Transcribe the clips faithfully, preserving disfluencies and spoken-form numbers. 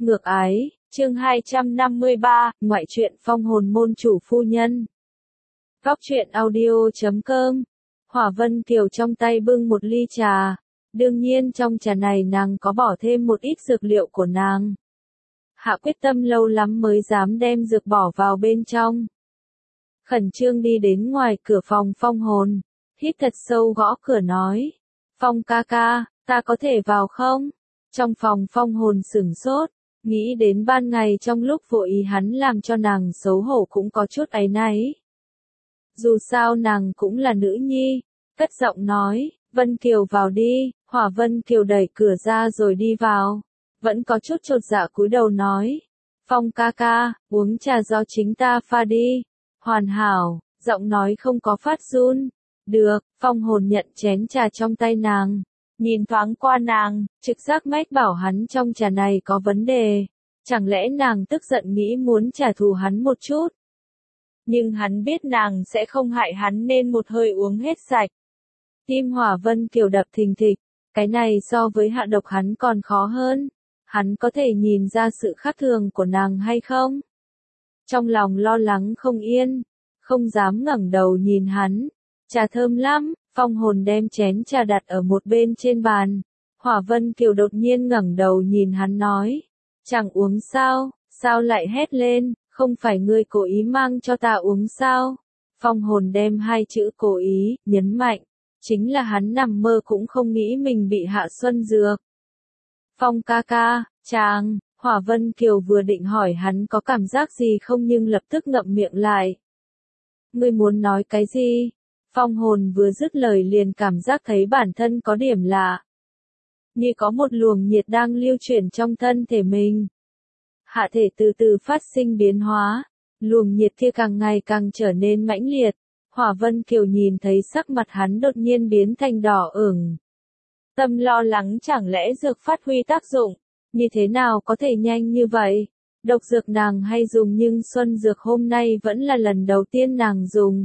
Ngược ái, chương hai trăm năm mươi ba, ngoại truyện phong hồn môn chủ phu nhân. Góc truyện audio chấm com. Hỏa Vân Kiều trong tay bưng một ly trà. Đương nhiên trong trà này nàng có bỏ thêm một ít dược liệu của nàng. Hạ quyết tâm lâu lắm mới dám đem dược bỏ vào bên trong. Khẩn trương đi đến ngoài cửa phòng phong hồn. Hít thật sâu gõ cửa nói. Phong ca ca, ta có thể vào không? Trong phòng phong hồn sửng sốt. Nghĩ đến ban ngày trong lúc vội ý hắn làm cho nàng xấu hổ cũng có chút áy náy. Dù sao nàng cũng là nữ nhi, cất giọng nói, Vân Kiều vào đi. Hỏa Vân Kiều đẩy cửa ra rồi đi vào, vẫn có chút chột dạ cúi đầu nói, Phong ca ca, uống trà do chính ta pha đi. Hoàn hảo, giọng nói không có phát run. Được, phong hồn nhận chén trà trong tay nàng. Nhìn thoáng qua nàng, trực giác mách bảo hắn trong trà này có vấn đề. Chẳng lẽ nàng tức giận nghĩ muốn trả thù hắn một chút? Nhưng hắn biết nàng sẽ không hại hắn nên một hơi uống hết sạch. Tim Hỏa Vân Kiều đập thình thịch, cái này so với hạ độc hắn còn khó hơn. Hắn có thể nhìn ra sự khác thường của nàng hay không? Trong lòng lo lắng không yên, không dám ngẩng đầu nhìn hắn. Trà thơm lắm. Phong hồn đem chén trà đặt ở một bên trên bàn. Hỏa Vân Kiều đột nhiên ngẩng đầu nhìn hắn nói. Chẳng uống sao, sao lại hét lên, không phải ngươi cố ý mang cho ta uống sao? Phong hồn đem hai chữ cố ý, nhấn mạnh. Chính là hắn nằm mơ cũng không nghĩ mình bị hạ xuân dược. Phong ca ca, chàng, Hỏa Vân Kiều vừa định hỏi hắn có cảm giác gì không nhưng lập tức ngậm miệng lại. Ngươi muốn nói cái gì? Phong hồn vừa dứt lời liền cảm giác thấy bản thân có điểm lạ. Như có một luồng nhiệt đang lưu chuyển trong thân thể mình. Hạ thể từ từ phát sinh biến hóa. Luồng nhiệt kia càng ngày càng trở nên mãnh liệt. Hỏa Vân Kiều nhìn thấy sắc mặt hắn đột nhiên biến thành đỏ ửng. Tâm lo lắng chẳng lẽ dược phát huy tác dụng. Như thế nào có thể nhanh như vậy? Độc dược nàng hay dùng nhưng xuân dược hôm nay vẫn là lần đầu tiên nàng dùng.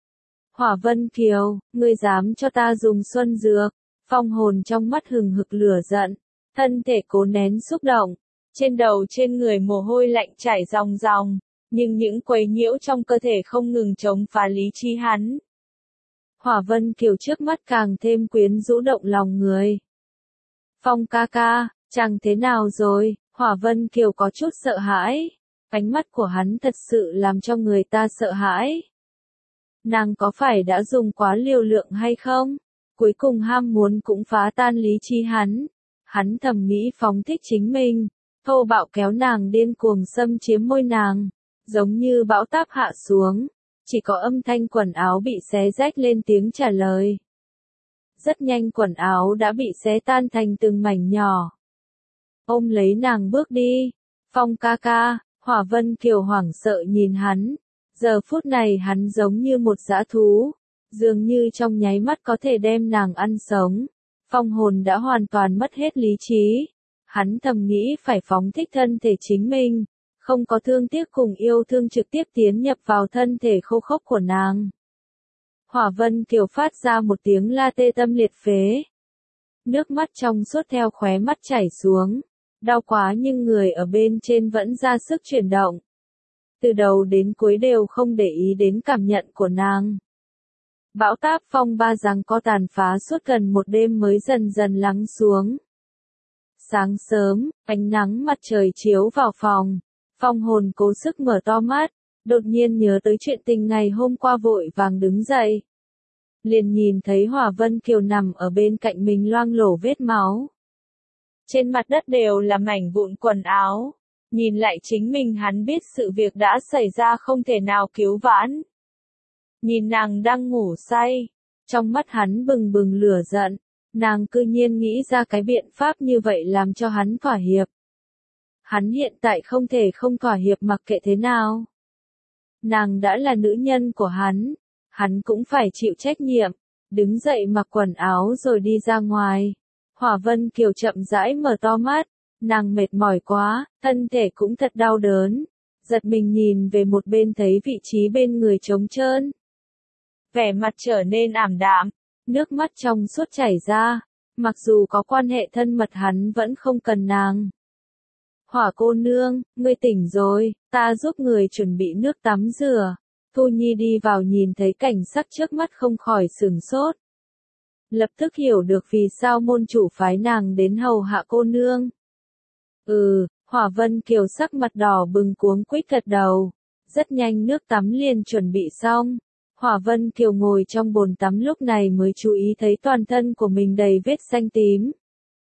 Hỏa Vân Kiều, ngươi dám cho ta dùng xuân dược? Phong hồn trong mắt hừng hực lửa giận, thân thể cố nén xúc động, trên đầu trên người mồ hôi lạnh chảy ròng ròng, nhưng những quấy nhiễu trong cơ thể không ngừng chống phá lý trí hắn. Hỏa Vân Kiều trước mắt càng thêm quyến rũ động lòng người. Phong ca ca, chàng thế nào rồi? Hỏa Vân Kiều có chút sợ hãi, ánh mắt của hắn thật sự làm cho người ta sợ hãi. Nàng có phải đã dùng quá liều lượng hay không? Cuối cùng ham muốn cũng phá tan lý trí hắn. Hắn thầm nghĩ phóng thích chính mình, thô bạo kéo nàng điên cuồng xâm chiếm môi nàng, giống như bão táp hạ xuống, chỉ có âm thanh quần áo bị xé rách lên tiếng trả lời. Rất nhanh quần áo đã bị xé tan thành từng mảnh nhỏ. Ôm lấy nàng bước đi. Phong ca ca, Hỏa Vân Kiều hoảng sợ nhìn hắn. Giờ phút này hắn giống như một dã thú, dường như trong nháy mắt có thể đem nàng ăn sống. Phong hồn đã hoàn toàn mất hết lý trí. Hắn thầm nghĩ phải phóng thích thân thể chính mình, không có thương tiếc cùng yêu thương trực tiếp tiến nhập vào thân thể khô khốc của nàng. Hỏa Vân Kiều phát ra một tiếng la tê tâm liệt phế. Nước mắt trong suốt theo khóe mắt chảy xuống. Đau quá nhưng người ở bên trên vẫn ra sức chuyển động. Từ đầu đến cuối đều không để ý đến cảm nhận của nàng. Bão táp phong ba giằng co tàn phá suốt gần một đêm mới dần dần lắng xuống. Sáng sớm, ánh nắng mặt trời chiếu vào phòng. Phong hồn cố sức mở to mắt, đột nhiên nhớ tới chuyện tình ngày hôm qua vội vàng đứng dậy. Liền nhìn thấy Hỏa Vân Kiều nằm ở bên cạnh mình loang lổ vết máu. Trên mặt đất đều là mảnh vụn quần áo. Nhìn lại chính mình hắn biết sự việc đã xảy ra không thể nào cứu vãn. Nhìn nàng đang ngủ say, trong mắt hắn bừng bừng lửa giận, nàng cư nhiên nghĩ ra cái biện pháp như vậy làm cho hắn thỏa hiệp. Hắn hiện tại không thể không thỏa hiệp mặc kệ thế nào. Nàng đã là nữ nhân của hắn, hắn cũng phải chịu trách nhiệm, đứng dậy mặc quần áo rồi đi ra ngoài. Hỏa Vân Kiều chậm rãi mở to mắt. Nàng mệt mỏi quá, thân thể cũng thật đau đớn. Giật mình nhìn về một bên thấy vị trí bên người trống trơn. Vẻ mặt trở nên ảm đạm, nước mắt trong suốt chảy ra. Mặc dù có quan hệ thân mật hắn vẫn không cần nàng. Hỏa cô nương, ngươi tỉnh rồi, ta giúp người chuẩn bị nước tắm rửa. Thu Nhi đi vào nhìn thấy cảnh sắc trước mắt không khỏi sửng sốt. Lập tức hiểu được vì sao môn chủ phái nàng đến hầu hạ cô nương. Ừ, Hỏa Vân Kiều sắc mặt đỏ bừng cuống quýt gật đầu. Rất nhanh nước tắm liền chuẩn bị xong. Hỏa Vân Kiều ngồi trong bồn tắm lúc này mới chú ý thấy toàn thân của mình đầy vết xanh tím.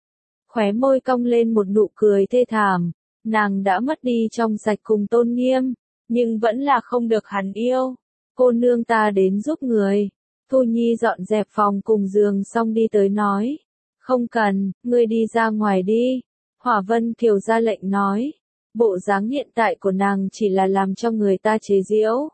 Khóe môi cong lên một nụ cười thê thảm. Nàng đã mất đi trong sạch cùng tôn nghiêm, nhưng vẫn là không được hắn yêu. Cô nương ta đến giúp người. Thu Nhi dọn dẹp phòng cùng giường xong đi tới nói. Không cần, ngươi đi ra ngoài đi. Hỏa Vân Kiều ra lệnh nói. Bộ dáng hiện tại của nàng chỉ là làm cho người ta chế giễu.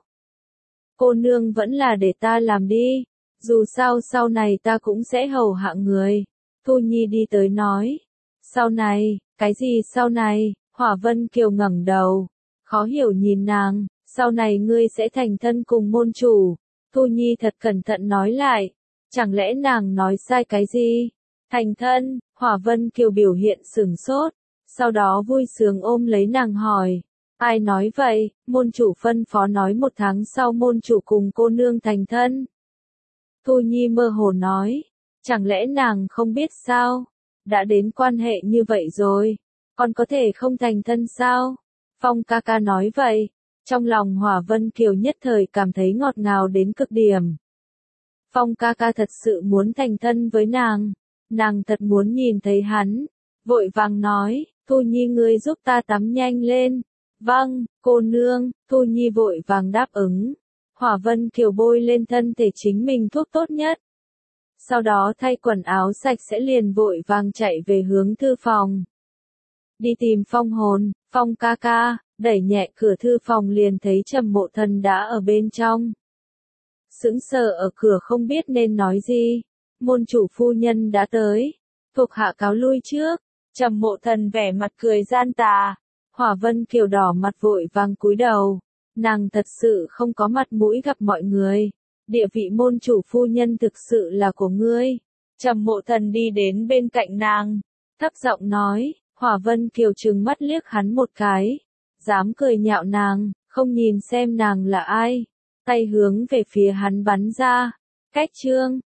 Cô nương vẫn là để ta làm đi. Dù sao sau này ta cũng sẽ hầu hạ người. Thu Nhi đi tới nói. Sau này, cái gì sau này? Hỏa Vân Kiều ngẩng đầu. Khó hiểu nhìn nàng. Sau này ngươi sẽ thành thân cùng môn chủ. Thu Nhi thật cẩn thận nói lại. Chẳng lẽ nàng nói sai cái gì? Thành thân, Hỏa Vân Kiều biểu hiện sửng sốt. Sau đó vui sướng ôm lấy nàng hỏi. Ai nói vậy? Môn chủ phân phó nói một tháng sau môn chủ cùng cô nương thành thân. Thu Nhi mơ hồ nói. Chẳng lẽ nàng không biết sao? Đã đến quan hệ như vậy rồi. Còn có thể không thành thân sao? Phong ca ca nói vậy. Trong lòng Hỏa Vân Kiều nhất thời cảm thấy ngọt ngào đến cực điểm. Phong ca ca thật sự muốn thành thân với nàng. Nàng thật muốn nhìn thấy hắn. Vội vàng nói, Thu Nhi ngươi giúp ta tắm nhanh lên. Vâng, cô nương, Thu Nhi vội vàng đáp ứng. Hỏa Vân Kiều bôi lên thân thể chính mình thuốc tốt nhất. Sau đó thay quần áo sạch sẽ liền vội vàng chạy về hướng thư phòng. Đi tìm Phong hồn, Phong ca ca, đẩy nhẹ cửa thư phòng liền thấy Trầm Mộ Thần đã ở bên trong. Sững sờ ở cửa không biết nên nói gì. Môn chủ phu nhân đã tới. Thuộc hạ cáo lui trước. Trầm Mộ Thần vẻ mặt cười gian tà. Hỏa Vân Kiều đỏ mặt vội vàng cúi đầu. Nàng thật sự không có mặt mũi gặp mọi người. Địa vị môn chủ phu nhân thực sự là của ngươi. Trầm Mộ Thần đi đến bên cạnh nàng. Thấp giọng nói. Hỏa Vân Kiều trừng mắt liếc hắn một cái. Dám cười nhạo nàng, không nhìn xem nàng là ai. Tay hướng về phía hắn bắn ra. Cách chương.